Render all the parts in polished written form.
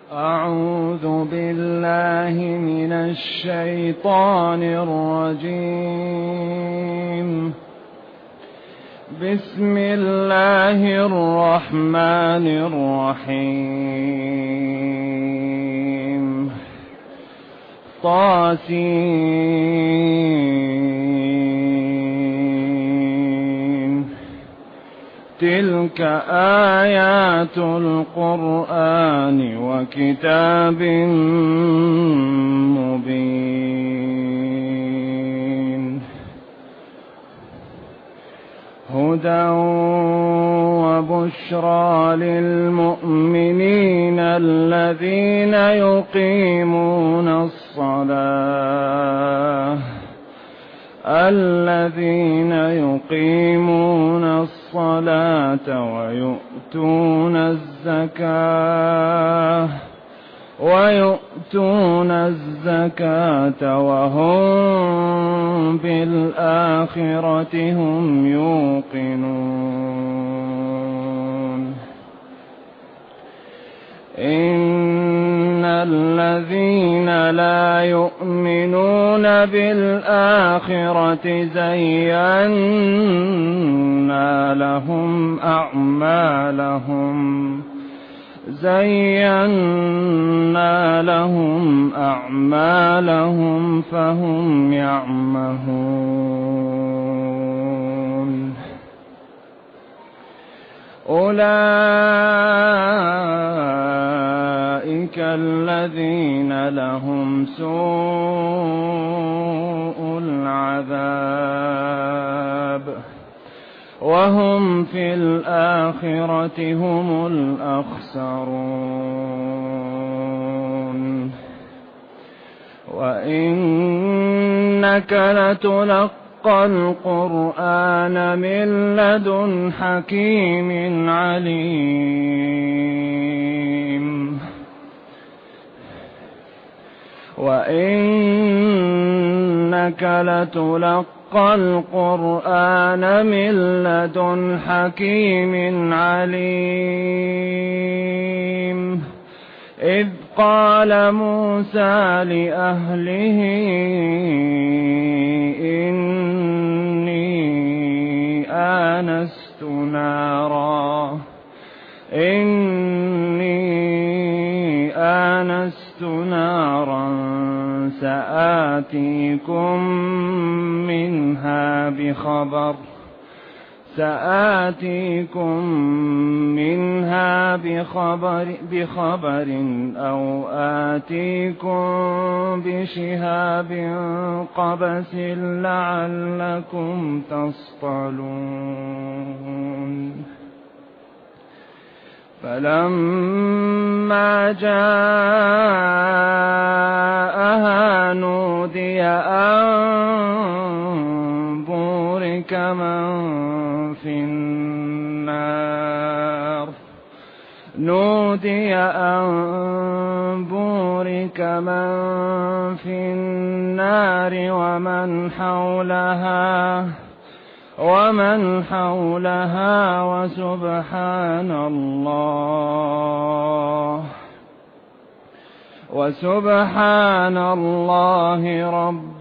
أعوذ بالله من الشيطان الرجيم. بسم الله الرحمن الرحيم. طاسين. تلك آيات القرآن وكتاب مبين. هدى وبشرى للمؤمنين الذين يقيمون الصلاة ويؤتون الزكاة وهم بالآخرة هم يوقنون. إن الذين لا يؤمنون بالآخرة زينا لهم أعمالهم فهم يعمهون. أولئك الذين لهم سوء العذاب وهم في الآخرة هم الأخسرون. وإنك لتلقى القرآن من لدن حكيم عليم. وإنك لتلقى القرآن من لدن حكيم عليم. إذ قال موسى لأهله إني آنست نارا سآتيكم منها بخبر أو آتيكم بشهاب قبس لعلكم تصطلون. فلما جاءها نودي أن بورك من في النار ومن حولها وسبحان الله رب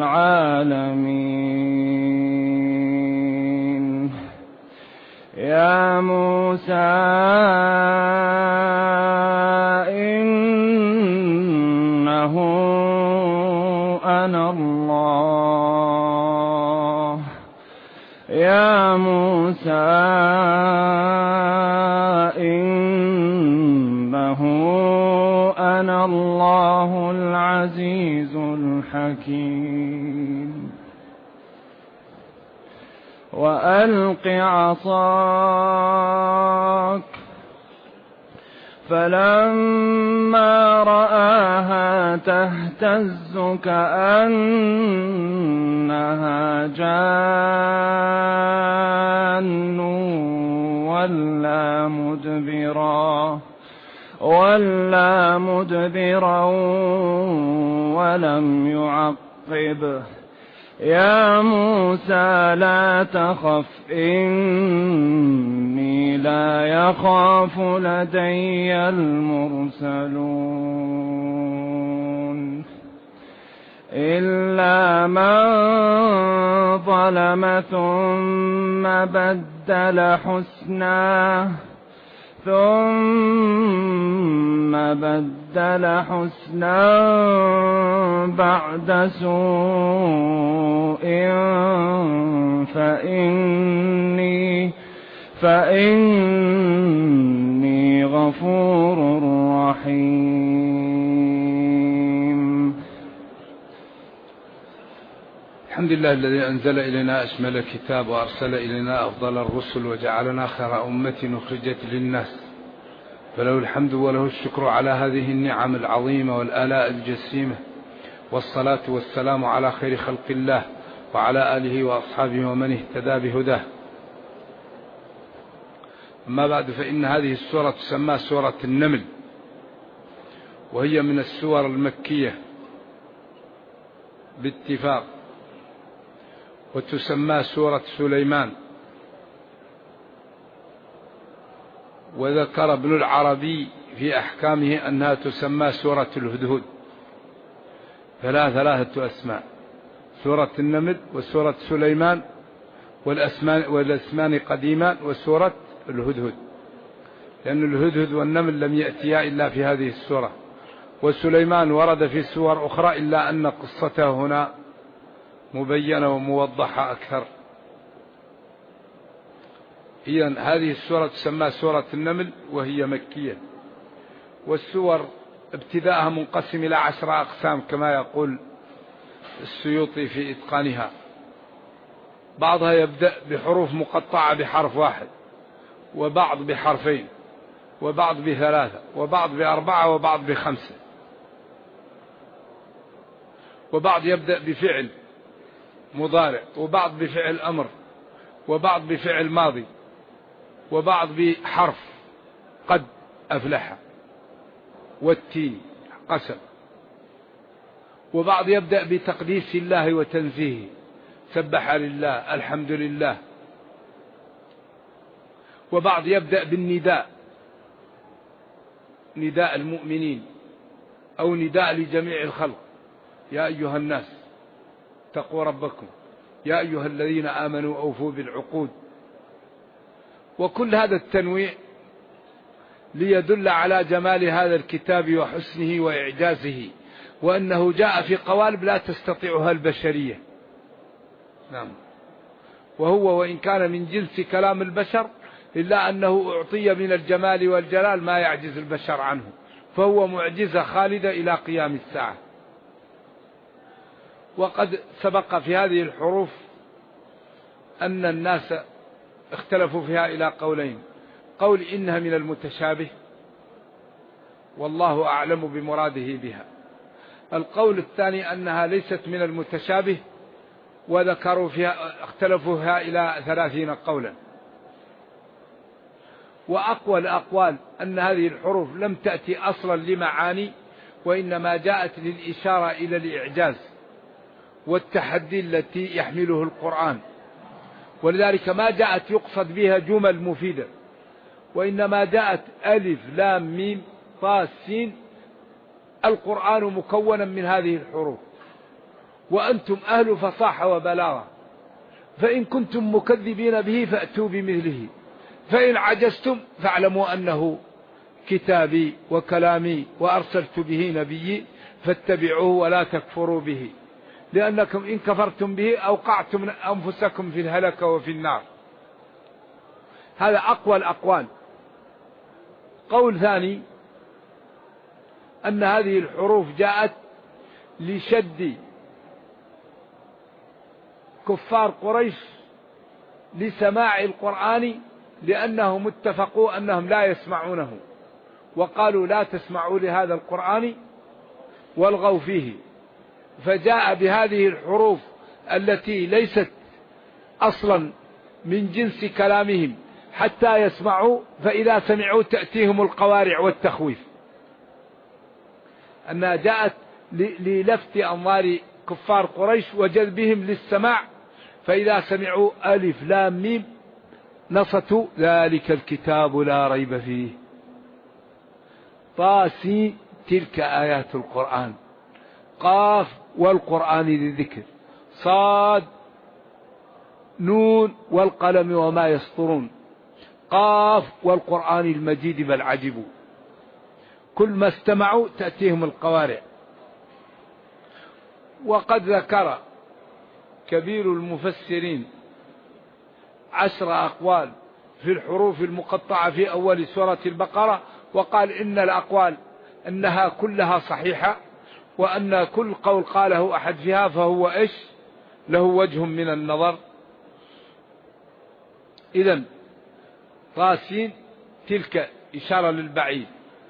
العالمين. يا موسى إنه أنا الله العزيز الحكيم. وألق عصاك فلما رآها تهتز كأنها جان وَلَّى مُدْبِرًا وَلَمْ يُعَقِّبْ يا موسى لا تخف إني لا يخاف لدي المرسلون إلا من ظلم ثم بدل حسنا بعد سوء فإني غفور رحيم. الحمد لله الذي أنزل إلينا أشمل الكتاب وأرسل إلينا أفضل الرسل وجعلنا خير أمة أخرجت للناس، فله الحمد وله الشكر على هذه النعم العظيمة والآلاء الجسيمة، والصلاة والسلام على خير خلق الله وعلى آله وأصحابه ومن اهتدى بهداه. أما بعد، فإن هذه السورة تسمى سورة النمل، وهي من السور المكية باتفاق، وتسمى سورة سليمان. وذكر ابن العربي في أحكامه أنها تسمى سورة الهدهد، فلا ثلاثة أسماء: سورة النمل وسورة سليمان والاسمان قديما وسورة الهدهد، لأن الهدهد والنمل لم يأتيا إلا في هذه السورة، وسليمان ورد في سور أخرى إلا أن قصته هنا مبينة وموضحة أكثر. إذن هذه السورة تسمى سورة النمل وهي مكية. والسور ابتداءها منقسم إلى 10 أقسام كما يقول السيوطي في إتقانها. بعضها يبدأ بحروف مقطعة بحرف واحد، وبعض بحرفين، وبعض ب3، وبعض ب4، وبعض ب5، وبعض يبدأ بفعل مضارع، وبعض بفعل أمر، وبعض بفعل ماضي، وبعض بحرف قد أفلح والتين قسم، وبعض يبدأ بتقديس الله وتنزيهه: سبح لله، الحمد لله. وبعض يبدأ بالنداء، نداء المؤمنين أو نداء لجميع الخلق: يا أيها الناس اتقوا ربكم، يا أيها الذين آمنوا أوفوا بالعقود. وكل هذا التنويع ليدل على جمال هذا الكتاب وحسنه وإعجازه، وأنه جاء في قوالب لا تستطيعها البشرية. نعم. وهو وإن كان من جنس كلام البشر إلا أنه أعطي من الجمال والجلال ما يعجز البشر عنه، فهو معجزة خالدة إلى قيام الساعة. وقد سبق في هذه الحروف أن الناس اختلفوا فيها إلى قولين: قول إنها من المتشابه والله أعلم بمراده بها، القول الثاني أنها ليست من المتشابه، وذكروا فيها اختلفوا فيها إلى 30 قولا. وأقوى الأقوال أن هذه الحروف لم تأتي أصلا لمعاني، وإنما جاءت للإشارة إلى الإعجاز والتحدي التي يحمله القرآن، ولذلك ما جاءت يقصد بها جمل مفيدة، وإنما جاءت ألف لام ميم طاء سين، القرآن مكونا من هذه الحروف، وأنتم أهل فصاحة وبلاغة، فإن كنتم مكذبين به فأتوا بمثله، فإن عجزتم فاعلموا أنه كتابي وكلامي وأرسلت به نبيي فاتبعوه ولا تكفروا به، لأنكم إن كفرتم به أوقعتم أنفسكم في الهلك وفي النار. هذا أقوى الأقوال. قول ثاني أن هذه الحروف جاءت لشد كفار قريش لسماع القرآن، لأنهم اتفقوا أنهم لا يسمعونه، وقالوا لا تسمعوا لهذا القرآن والغوا فيه، فجاء بهذه الحروف التي ليست أصلا من جنس كلامهم حتى يسمعوا، فإذا سمعوا تأتيهم القوارع والتخويف، أنها جاءت للفت أنظار كفار قريش وجذبهم للسماع، فإذا سمعوا ألف لام ميم نصتوا ذلك الكتاب لا ريب فيه. طاسي تلك آيات القرآن. قاف والقرآن ذي الذكر. صاد نون والقلم وما يسطرون. قاف والقرآن المجيد بل عجبوا. كل ما استمعوا تأتيهم القوارع. وقد ذكر كبير المفسرين 10 أقوال في الحروف المقطعة في أول سورة البقرة، وقال إن الأقوال أنها كلها صحيحة، وأن كل قول قاله أحد فيها فهو إيش له وجه من النظر. إذن طاسين تلك إشارة للبعيد.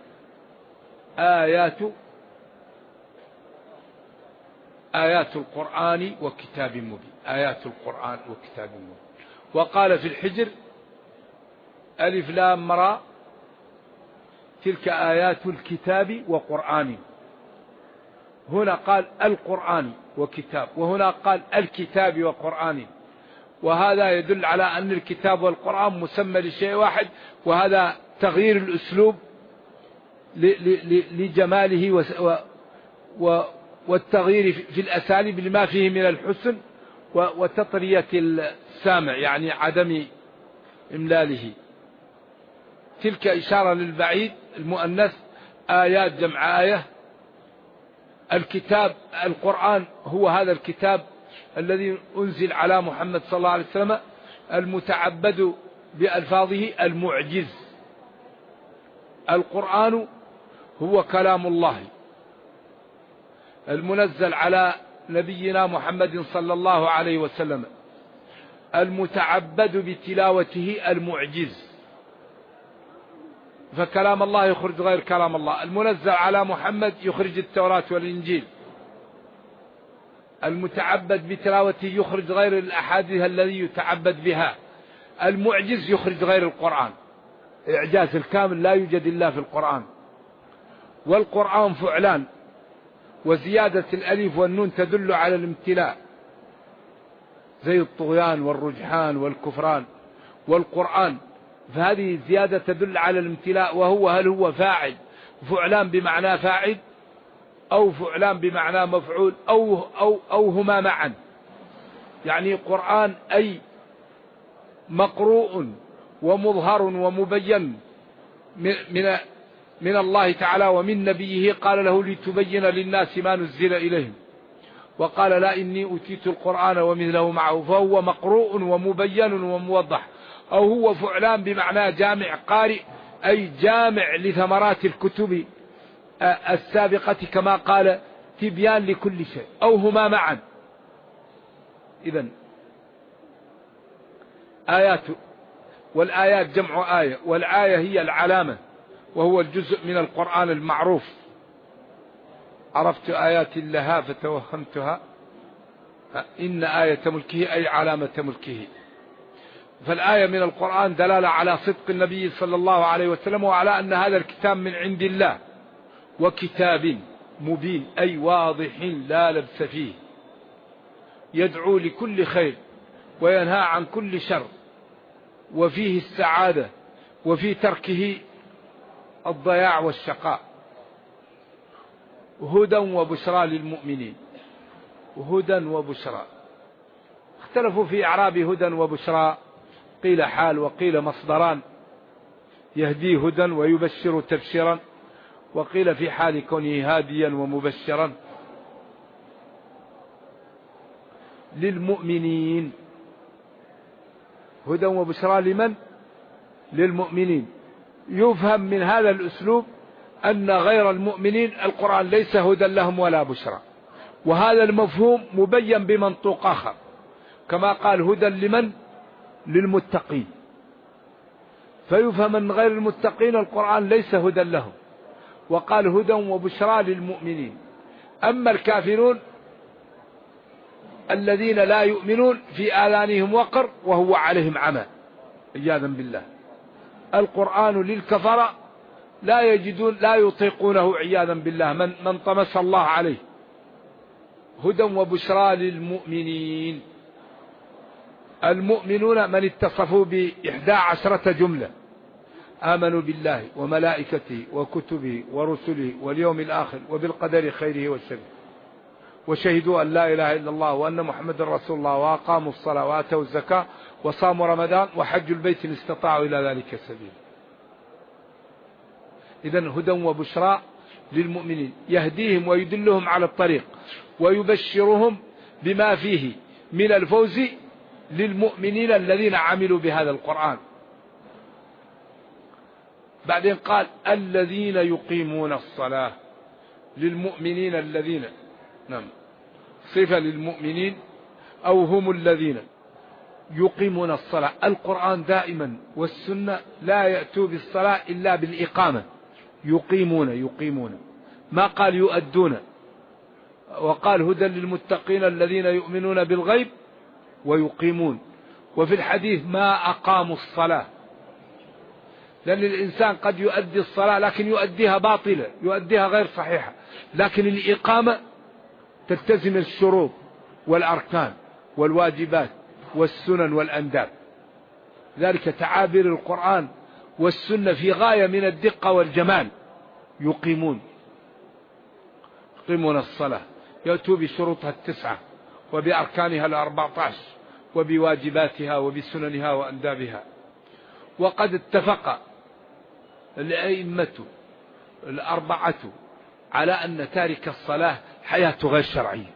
آيات القرآن وكتاب مبين. آيات القرآن وكتاب مبين. وقال في الحجر ألف لام را تلك آيات الكتاب وقرآن. هنا قال القرآن وكتاب، وهنا قال الكتاب وقرآن، وهذا يدل على أن الكتاب والقرآن مسمى لشيء واحد، وهذا تغيير الأسلوب لجماله والتغيير في الأساليب لما فيه من الحسن وتطرية السامع، يعني عدم إملاله. تلك إشارة للبعيد المؤنث. آيات جمع آية. الكتاب القرآن هو هذا الكتاب الذي أنزل على محمد صلى الله عليه وسلم المتعبد بألفاظه المعجز. القرآن هو كلام الله المنزل على نبينا محمد صلى الله عليه وسلم المتعبد بتلاوته المعجز. فكلام الله يخرج غير كلام الله. المنزل على محمد يخرج التوراة والإنجيل. المتعبد بتلاوته يخرج غير الأحاديث الذي يتعبد بها. المعجز يخرج غير القرآن. إعجاز الكامل لا يوجد إلا في القرآن. والقرآن فعلان، وزيادة الألف والنون تدل على الامتلاء زي الطغيان والرجحان والكفران. والقرآن فهذه زيادة تدل على الامتلاء، وهو هل هو فاعل فعلان بمعنى فاعل أو فعلان بمعنى مفعول أو هما معا. يعني قرآن أي مقروء ومظهر ومبين من الله تعالى ومن نبيه، قال له لتبين للناس ما نزل إليهم، وقال لا إني أوتيت القرآن ومثله معه، فهو مقروء ومبين وموضح. أو هو فعلان بمعنى جامع قارئ، أي جامع لثمرات الكتب السابقة كما قال تبيان لكل شيء، أو هما معا. إذن آيات، والآيات جمع آية، والآية هي العلامة، وهو الجزء من القرآن المعروف. عرفت آيات لها فتوهمتها، إن آية ملكه أي علامة ملكه. فالآية من القرآن دلالة على صدق النبي صلى الله عليه وسلم، وعلى أن هذا الكتاب من عند الله. وكتاب مبين أي واضح لا لبس فيه، يدعو لكل خير وينهى عن كل شر، وفيه السعادة وفي تركه الضياع والشقاء. هدى وبشرى للمؤمنين. هدى وبشرى، اختلفوا في إعراب هدى وبشرى، قيل حال وقيل مصدران، يهدي هدى ويبشر تبشيرا، وقيل في حال كونه هاديا ومبشرا. للمؤمنين، هدى وبشرى لمن؟ للمؤمنين. يفهم من هذا الأسلوب أن غير المؤمنين القرآن ليس هدى لهم ولا بشرى، وهذا المفهوم مبين بمنطوق آخر، كما قال هدى لمن؟ للمتقين. فيفهم أن غير المتقين القرآن ليس هدى لهم، وقال هدى وبشرى للمؤمنين. أما الكافرون الذين لا يؤمنون في آذانهم وقر وهو عليهم عمى عياذا بالله. القرآن للكفرة لا يجدون لا يطيقونه عياذا بالله، من طمس الله عليه. هدى وبشرى للمؤمنين. المؤمنون من اتصفوا ب11 جملة: آمنوا بالله وملائكته وكتبه ورسله واليوم الآخر وبالقدر خيره وشره، وشهدوا أن لا إله إلا الله وأن محمد رسول الله، وأقاموا الصلاة وآتوا الزكاة وصاموا رمضان وحجوا البيت إن استطاعوا إلى ذلك سبيلا. إذن هدى وبشرى للمؤمنين، يهديهم ويدلهم على الطريق ويبشرهم بما فيه من الفوز للمؤمنين الذين عملوا بهذا القرآن. بعدين قال: الذين يقيمون الصلاة. للمؤمنين الذين، نعم، صفة للمؤمنين أو هم الذين يقيمون الصلاة. القرآن دائما والسنة لا يأتوا بالصلاة إلا بالإقامة. يقيمون، ما قال يؤدون. وقال: هدى للمتقين الذين يؤمنون بالغيب ويقيمون. وفي الحديث: ما أقاموا الصلاة. لأن الإنسان قد يؤدي الصلاة لكن يؤديها باطلة، يؤديها غير صحيحة، لكن الإقامة تلتزم الشروط والأركان والواجبات والسنن والأنداب. ذلك تعابير القرآن والسنة في غاية من الدقة والجمال. يقيمون الصلاة، يأتوا بشروطها 9 وبأركانها 14 وبواجباتها وبسننها وأندابها. وقد اتفق الأئمة 4 على أن تارك الصلاة حياته غير شرعية،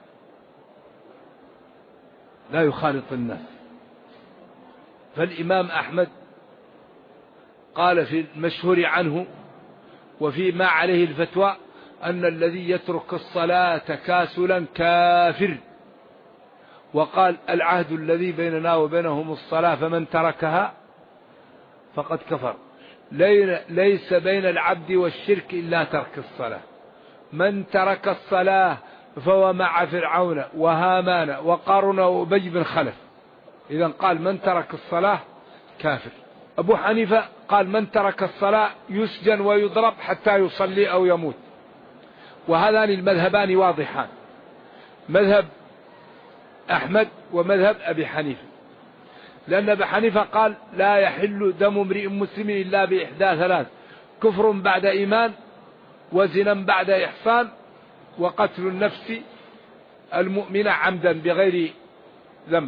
لا يخالط الناس. فالإمام أحمد قال في المشهور عنه وفي ما عليه الفتوى أن الذي يترك الصلاة تكاسلا كافر. وقال: العهد الذي بيننا وبينهم الصلاة فمن تركها فقد كفر. ليس بين العبد والشرك إلا ترك الصلاة. من ترك الصلاة فهو مع فرعون وهامان وقارون وأبي بن خلف. إذا قال: من ترك الصلاة كافر. أبو حنيفة قال: من ترك الصلاة يسجن ويضرب حتى يصلي أو يموت. وهذان المذهبان واضحان، مذهب أحمد ومذهب أبي حنيفة. لأن أبي حنيفة قال: لا يحل دم امرئ مسلم إلا بإحدى 3: كفر بعد إيمان، وزنا بعد إحصان، وقتل النفس المؤمنة عمدا بغير ذنب.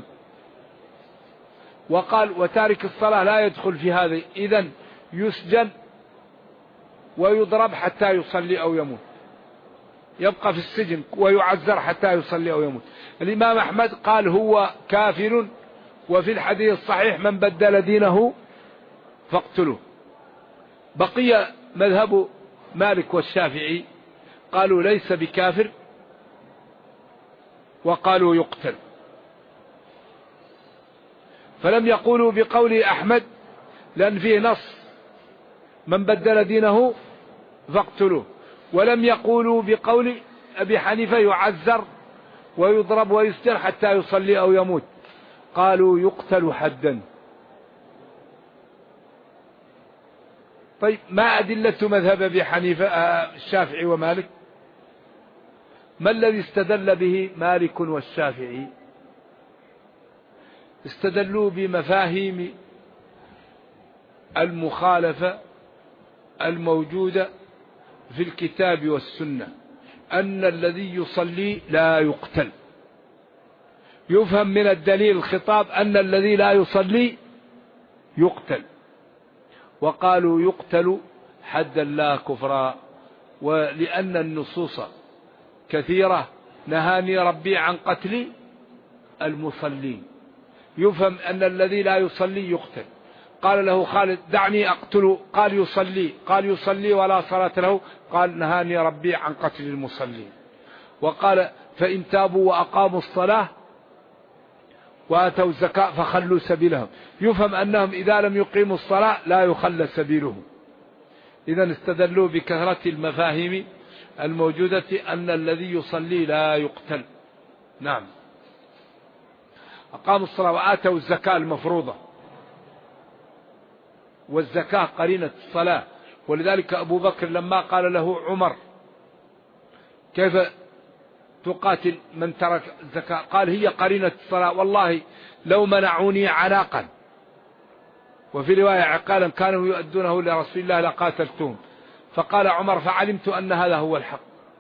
وقال: وتارك الصلاة لا يدخل في هذا، إذن يسجن ويضرب حتى يصلي أو يموت، يبقى في السجن ويعذر حتى يصلي أو يموت. الإمام أحمد قال: هو كافر، وفي الحديث الصحيح: من بدل دينه فاقتلوه. بقي مذهب مالك والشافعي، قالوا: ليس بكافر، وقالوا: يقتل. فلم يقولوا بقول أحمد لأن فيه نص: من بدل دينه فاقتلوه. ولم يقولوا بقول أبي حنيفة: يعذر ويضرب ويسجن حتى يصلي أو يموت. قالوا: يقتل حدا. طيب، ما أدلة مذهب أبي حنيفة الشافعي ومالك؟ ما الذي استدل به مالك والشافعي؟ استدلوا بمفاهيم المخالفة الموجودة في الكتاب والسنة، أن الذي يصلي لا يقتل. يفهم من الدليل الخطاب أن الذي لا يصلي يقتل. وقالوا: يقتل حدا لا كفرا. ولأن النصوص كثيرة: نهاني ربي عن قتل المصلين. يفهم أن الذي لا يصلي يقتل. قال له خالد: دعني أقتله. قال: يصلي ولا صلاة له. قال: نهاني ربي عن قتل المصلين. وقال: فإن تابوا وأقاموا الصلاة وآتوا الزكاة فخلوا سبيلهم. يفهم أنهم إذا لم يقيموا الصلاة لا يخلى سبيلهم. إذن استدلوا بكثرة المفاهيم الموجودة أن الذي يصلي لا يقتل. نعم. أقاموا الصلاة وآتوا الزكاة المفروضة، والزكاة قرينة الصلاة. ولذلك أبو بكر لما قال له عمر: كيف تقاتل من ترك الزكاة؟ قال هي قرينة الصلاة، والله لو منعوني عناقا، وفي رواية عقالا كانوا يؤدونه لرسول الله لقاتلتهم. فقال عمر فعلمت أن هذا هو الحق،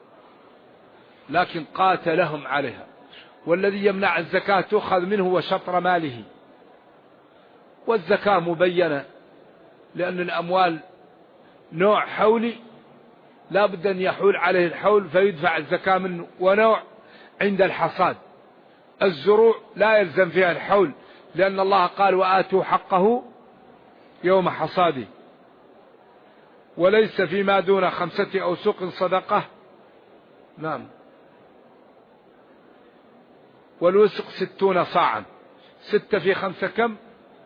لكن قاتلهم عليها. والذي يمنع الزكاة تؤخذ منه وشطر ماله، والزكاة مبينة، لأن الأموال نوع حولي لا بد أن يحول عليه الحول فيدفع الزكاة منه، ونوع عند الحصاد. الزروع لا يلزم فيها الحول، لأن الله قال وآتوا حقه يوم حصاده. وليس فيما دون 5 أوسق صدقة. نعم. والوسق 60 صاعا، 6 في 5 كم؟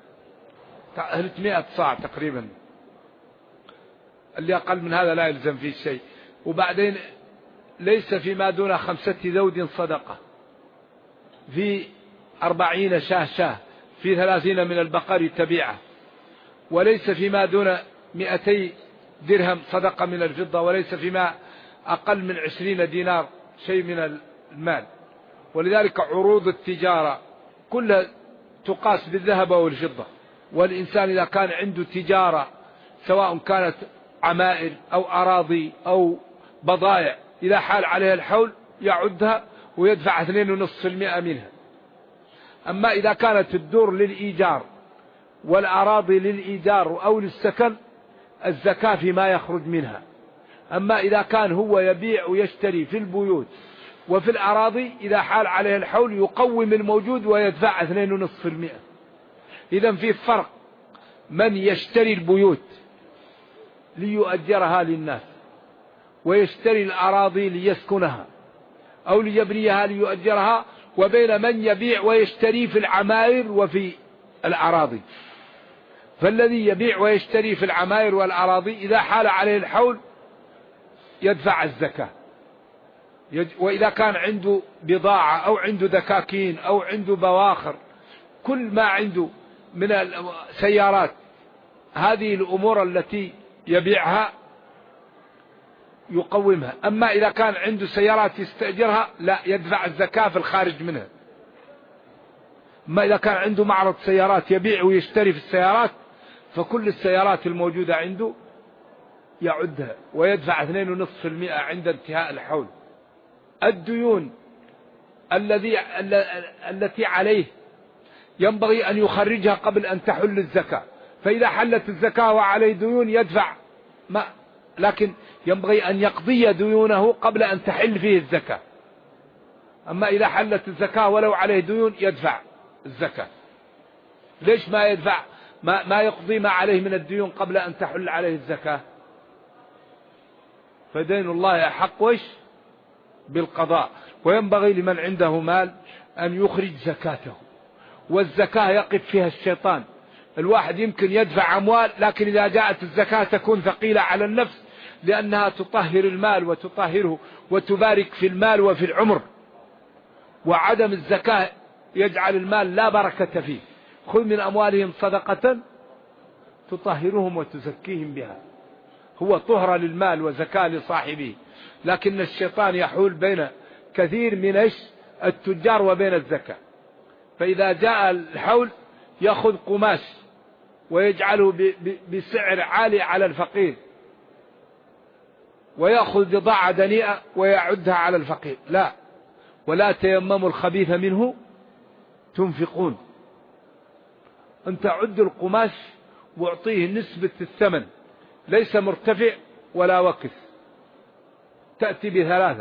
300 صاع تقريبا. اللي أقل من هذا لا يلزم فيه شيء. وبعدين ليس فيما دون 5 ذود صدقة، في 40 شاه، في 30 من البقر تبيعة. وليس فيما دون 200 درهم صدقة من الفضة، وليس فيما أقل من 20 دينار شيء من المال. ولذلك عروض التجارة كلها تقاس بالذهب والفضة. والإنسان إذا كان عنده تجارة سواء كانت عمائر أو أراضي أو بضائع، إذا حال عليها الحول يعدها ويدفع 2.5% منها. أما إذا كانت الدور للإيجار والأراضي للإيجار أو للسكن، الزكاة فيما يخرج منها. أما إذا كان هو يبيع ويشتري في البيوت وفي الأراضي، إذا حال عليه الحول يقوم الموجود ويدفع 2.5%. إذن في فرق من يشتري البيوت ليؤجرها للناس، ويشتري الأراضي ليسكنها أو ليبنيها ليؤجرها، وبين من يبيع ويشتري في العمائر وفي الأراضي. فالذي يبيع ويشتري في العمائر والأراضي إذا حال عليه الحول يدفع الزكاة. وإذا كان عنده بضاعة أو عنده دكاكين أو عنده بواخر، كل ما عنده من السيارات، هذه الأمور التي يبيعها يقومها. أما إذا كان عنده سيارات يستأجرها لا يدفع الزكاة في الخارج منها. أما إذا كان عنده معرض سيارات يبيع ويشتري في السيارات، فكل السيارات الموجودة عنده يعدها ويدفع 2.5% عند انتهاء الحول. الديون التي عليه ينبغي أن يخرجها قبل أن تحل الزكاة، فإذا حلت الزكاة وعليه ديون يدفع لكن ينبغي أن يقضي ديونه قبل أن تحل فيه الزكاة. أما إذا حلت الزكاة ولو عليه ديون يدفع الزكاة. ليش ما يدفع ما يقضي ما عليه من الديون قبل أن تحل عليه الزكاة؟ فدين الله أحق بالقضاء. وينبغي لمن عنده مال أن يخرج زكاته، والزكاة يقف فيها الشيطان. الواحد يمكن يدفع أموال، لكن إذا جاءت الزكاة تكون ثقيلة على النفس، لأنها تطهر المال وتطهره وتبارك في المال وفي العمر. وعدم الزكاة يجعل المال لا بركة فيه. خذ من أموالهم صدقة تطهرهم وتزكيهم بها، هو طهر للمال وزكاة لصاحبه. لكن الشيطان يحول بين كثير من التجار وبين الزكاة. فإذا جاء الحول يأخذ قماش ويجعله بسعر عالي على الفقير، ويأخذ بضاعة دنيئة ويعدها على الفقير. لا، ولا تيمموا الخبيث منه تنفقون. أنت عد القماش واعطيه نسبة الثمن، ليس مرتفع ولا وكس، تأتي ب3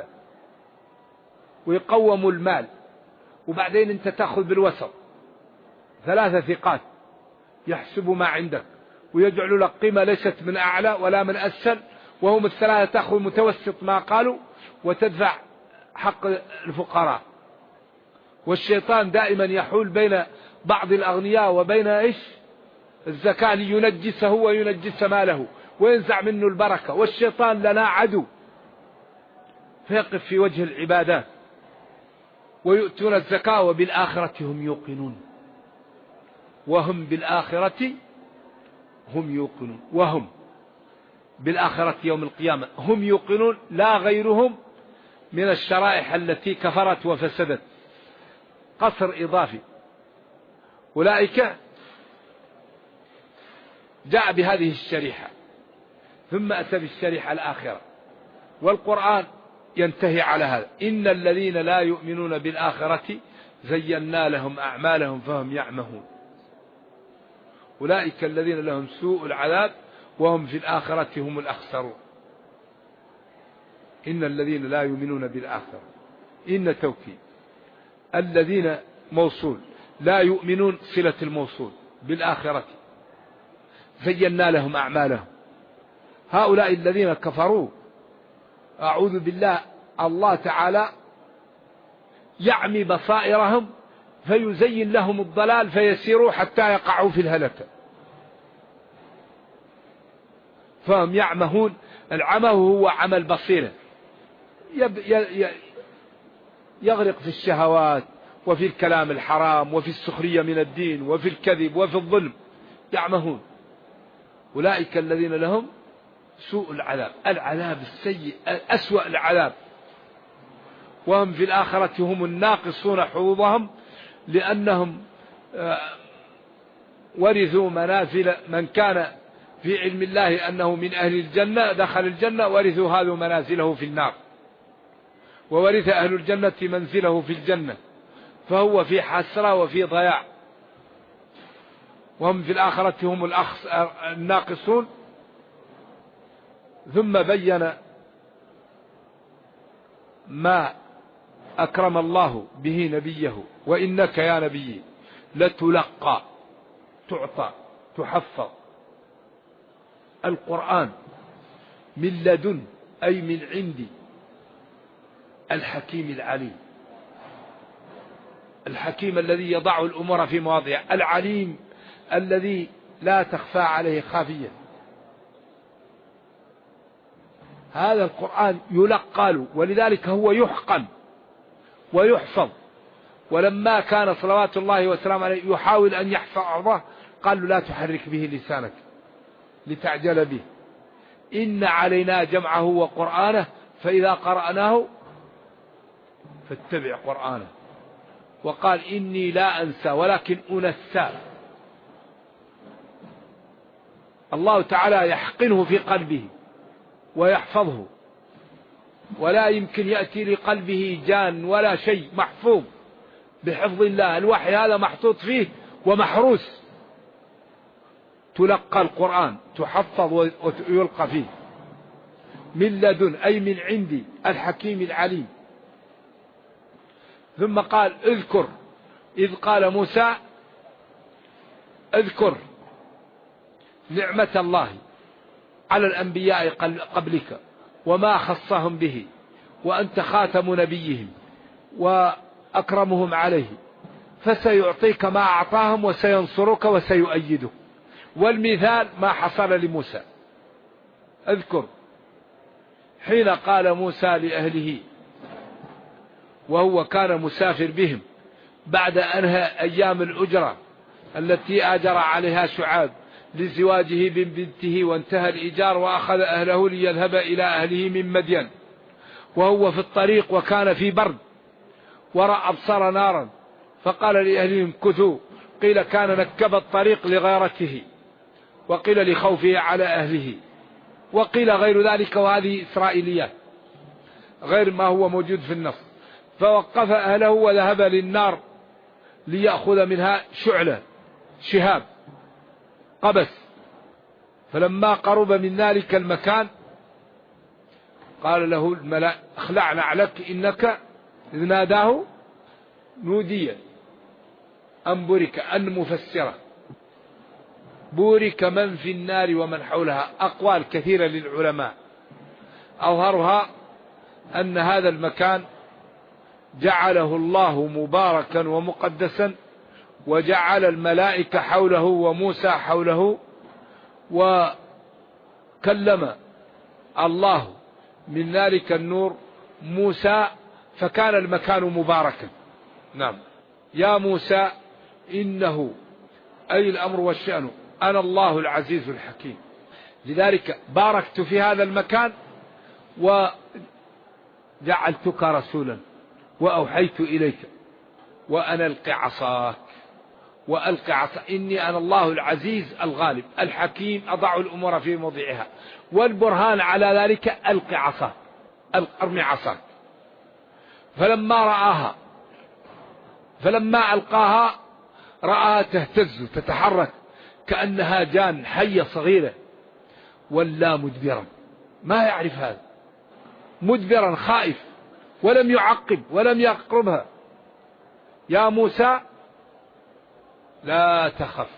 ويقوم المال. وبعدين أنت تأخذ بالوسط 3 ثقات يحسب ما عندك ويجعل لك قيمة ليست من أعلى ولا من أسفل، وهم ال3 تأخذ متوسط ما قالوا وتدفع حق الفقراء. والشيطان دائما يحول بين بعض الأغنياء وبين الزكاة لينجسه وينجس ماله وينزع منه البركة. والشيطان لنا عدو، فيقف في وجه العبادات. ويؤتون الزكاة وبالآخرة هم يوقنون، وهم بالآخرة هم يوقنون، وهم بالآخرة يوم القيامة هم يوقنون، لا غيرهم من الشرائح التي كفرت وفسدت، قصر إضافي. أولئك جاء بهذه الشريحة ثم أتى بالشريحة الآخرة، والقرآن ينتهي على هذا: إن الذين لا يؤمنون بالآخرة زينا لهم أعمالهم فهم يعمهون. أولئك الذين لهم سوء العذاب وهم في الآخرة هم الأخسرون. إن الذين لا يؤمنون بالآخرة، إن توكيد، الذين موصول، لا يؤمنون صلة الموصول، بالآخرة زينا لهم أعمالهم. هؤلاء الذين كفروا أعوذ بالله، الله تعالى يعمي بصائرهم فيزين لهم الضلال فيسيروا حتى يقعوا في الهلكة، فهم يعمهون. العمى هو عمى البصيرة، يغرق في الشهوات وفي الكلام الحرام وفي السخرية من الدين وفي الكذب وفي الظلم، يعمهون. أولئك الذين لهم سوء العذاب، العذاب السيء، أسوأ العذاب، وهم في الآخرة هم الناقصون حظوظهم، لأنهم ورثوا منازل من كان في علم الله أنه من أهل الجنة دخل الجنة، ورثوا هذا منازله في النار، وورث أهل الجنة منزله في الجنة، فهو في حسرة وفي ضياع، وهم في الآخرة هم الناقصون. ثم بين ما أكرم الله به نبيه: وإنك يا نبي لتلقى، تعطى، تحفظ القرآن من لدن، أي من عندي، الحكيم العليم. الحكيم الذي يضع الأمور في مواضعها، العليم الذي لا تخفى عليه خافية. هذا القرآن يلقى له، ولذلك هو يحقن ويحفظ. ولما كان صلوات الله وسلامه عليه يحاول أن يحفظه قال له: لا تحرك به لسانك لتعجل به، إن علينا جمعه وقرآنه فإذا قرأناه فاتبع قرآنه. وقال: إني لا أنسى ولكن أنسى. الله تعالى يحقنه في قلبه ويحفظه، ولا يمكن يأتي لقلبه جان ولا شيء، محفوظ بحفظ الله. الوحي هذا محطوط فيه ومحروس. تلقى القرآن، تحفظ ويلقى فيه. من لدن، أي من عندي، الحكيم العليم. ثم قال: اذكر إذ قال موسى، اذكر نعمة الله على الأنبياء قبلك وما خصهم به، وأنت خاتم نبيهم وأكرمهم عليه، فسيعطيك ما أعطاهم وسينصرك وسيؤيدك. والمثال ما حصل لموسى. اذكر حين قال موسى لأهله وهو كان مسافر بهم بعد أنهى أيام الأجرة التي آجر عليها شعيب لزواجه من بنته، وانتهى الإيجار، وأخذ أهله ليذهب إلى أهله من مدين، وهو في الطريق وكان في برد، ورأى أبصر نارا فقال لأهلهم كثوا، قيل كان نكب الطريق لغيرته، وقيل لخوفه على أهله، وقيل غير ذلك، وهذه إسرائيليات غير ما هو موجود في النص. فوقف أهله وذهب للنار ليأخذ منها شعلة، شهاب، قبس. فلما قرب من ذلك المكان قال له الملائكة: اخلع نعلك إنك، إذ ناداه نودي أن بورك، أن مفسرة، بورك من في النار ومن حولها. أقوال كثيرة للعلماء، أظهرها أن هذا المكان جعله الله مباركا ومقدسا، وجعل الملائكة حوله وموسى حوله، وكلم الله من ذلك النور موسى، فكان المكان مباركا. نعم. يا موسى إنه، أي الأمر والشأن، أنا الله العزيز الحكيم. لذلك باركت في هذا المكان جعلتك رسولا وأوحيت إليك وأن ألق عصاك وألق عصاك إني أنا الله العزيز الغالب الحكيم أضع الأمور في موضعها. والبرهان على ذلك ألق عصاك، أرمي عصاك. فلما ألقاها رآها تهتز تتحرك كأنها جان حية صغيرة، ولا مدبرا، ما يعرف هذا، مدبرا خائف، ولم يعقب ولم يقربها. يا موسى لا تخف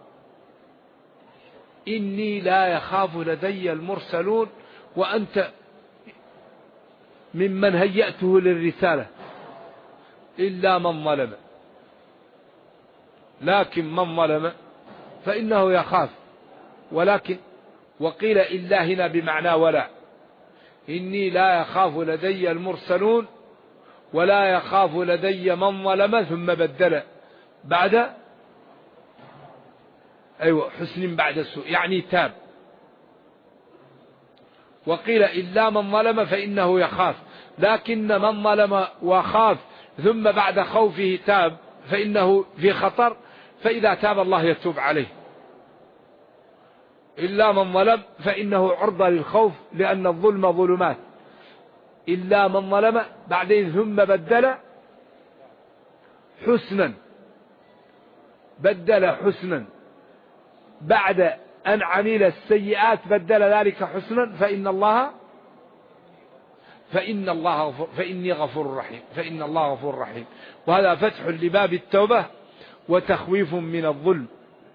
إني لا يخاف لدي المرسلون وأنت ممن هيأته للرسالة إلا من ظلم، لكن من ظلم فإنه يخاف. ولكن وقيل إلا هنا بمعنى ولا، إني لا يخاف لدي المرسلون ولا يخاف لدي من ظلم، ثم بدل بعد حسن بعد السوء، يعني تاب. وقيل إلا من ظلم فإنه يخاف، لكن من ظلم وخاف ثم بعد خوفه تاب فإنه في خطر، فإذا تاب الله يتوب عليه. إلا من ظلم فإنه عرضة للخوف، لأن الظلم ظلمات. إلا من ظلم بعدين ثم بدل حسنا، بدل حسنا بعد أن عمل السيئات بدل ذلك حسنا، فإني غفور رحيم، فإن الله غفور رحيم. وهذا فتح لباب التوبة وتخويف من الظلم.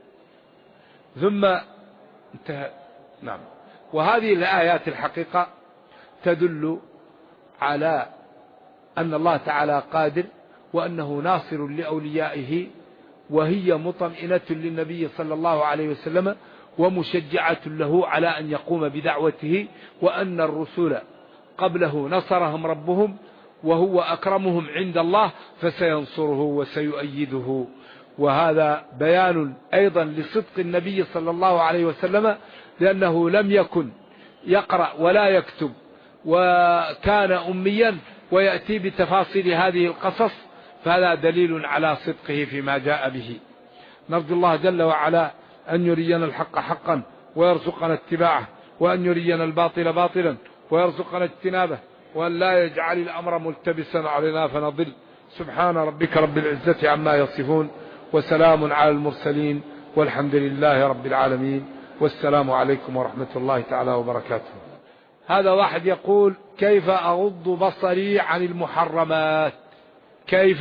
ثم انتهى. نعم. وهذه الآيات الحقيقة تدل على أن الله تعالى قادر، وأنه ناصر لأوليائه، وهي مطمئنة للنبي صلى الله عليه وسلم ومشجعة له على أن يقوم بدعوته، وأن الرسل قبله نصرهم ربهم وهو أكرمهم عند الله، فسينصره وسيؤيده. وهذا بيان أيضا لصدق النبي صلى الله عليه وسلم، لأنه لم يكن يقرأ ولا يكتب، وكان أميا ويأتي بتفاصيل هذه القصص، فهذا دليل على صدقه فيما جاء به. نرجو الله جل وعلا أن يرينا الحق حقا ويرزقنا اتباعه، وأن يرينا الباطل باطلا ويرزقنا اجتنابه، وأن لا يجعل الأمر ملتبسا علينا فنضل. سبحان ربك رب العزة عما يصفون، وسلام على المرسلين، والحمد لله رب العالمين، والسلام عليكم ورحمة الله تعالى وبركاته. هذا واحد يقول: كيف أغض بصري عن المحرمات؟ كيف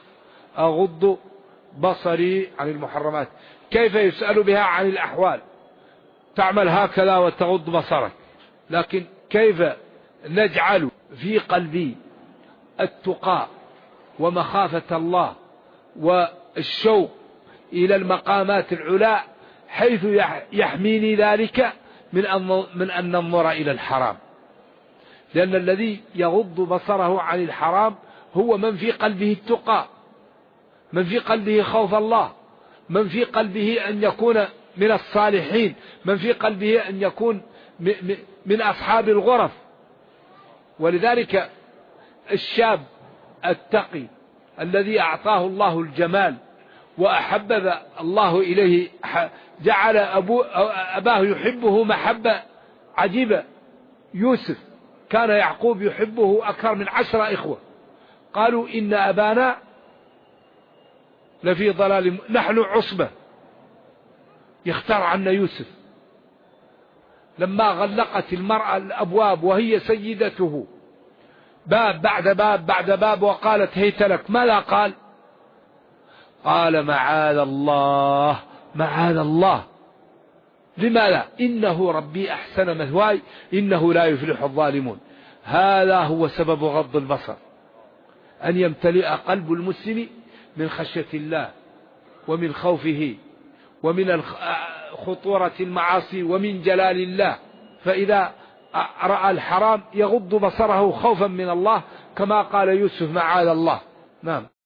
أغض بصري عن المحرمات؟ كيف يسأل بها عن الأحوال؟ تعمل هكذا وتغض بصرك، لكن كيف نجعل في قلبي التقى ومخافة الله والشوق إلى المقامات العلا، حيث يحميني ذلك من أن ننظر إلى الحرام؟ لأن الذي يغض بصره عن الحرام هو من في قلبه التقى، من في قلبه خوف الله، من في قلبه أن يكون من الصالحين، من في قلبه أن يكون من أصحاب الغرف. ولذلك الشاب التقي الذي أعطاه الله الجمال وأحبب الله إليه، جعل أباه يحبه محبة عجيبة. يوسف كان يعقوب يحبه أكثر من 10 إخوة، قالوا: إن أبانا لفي ضلال، نحن عصبة. يختار عنا يوسف. لما غلقت المرأة الأبواب وهي سيدته، باب بعد باب بعد باب، وقالت: هيت لك، ماذا قال؟ قال: معاذ الله، معاذ الله. لماذا؟ إنه ربي أحسن مثواي إنه لا يفلح الظالمون. هذا هو سبب غض البصر، أن يمتلئ قلب المسلم من خشية الله ومن خوفه ومن خطورة المعاصي ومن جلال الله. فإذا رأى الحرام يغض بصره خوفا من الله، كما قال يوسف: معاذ الله. نعم.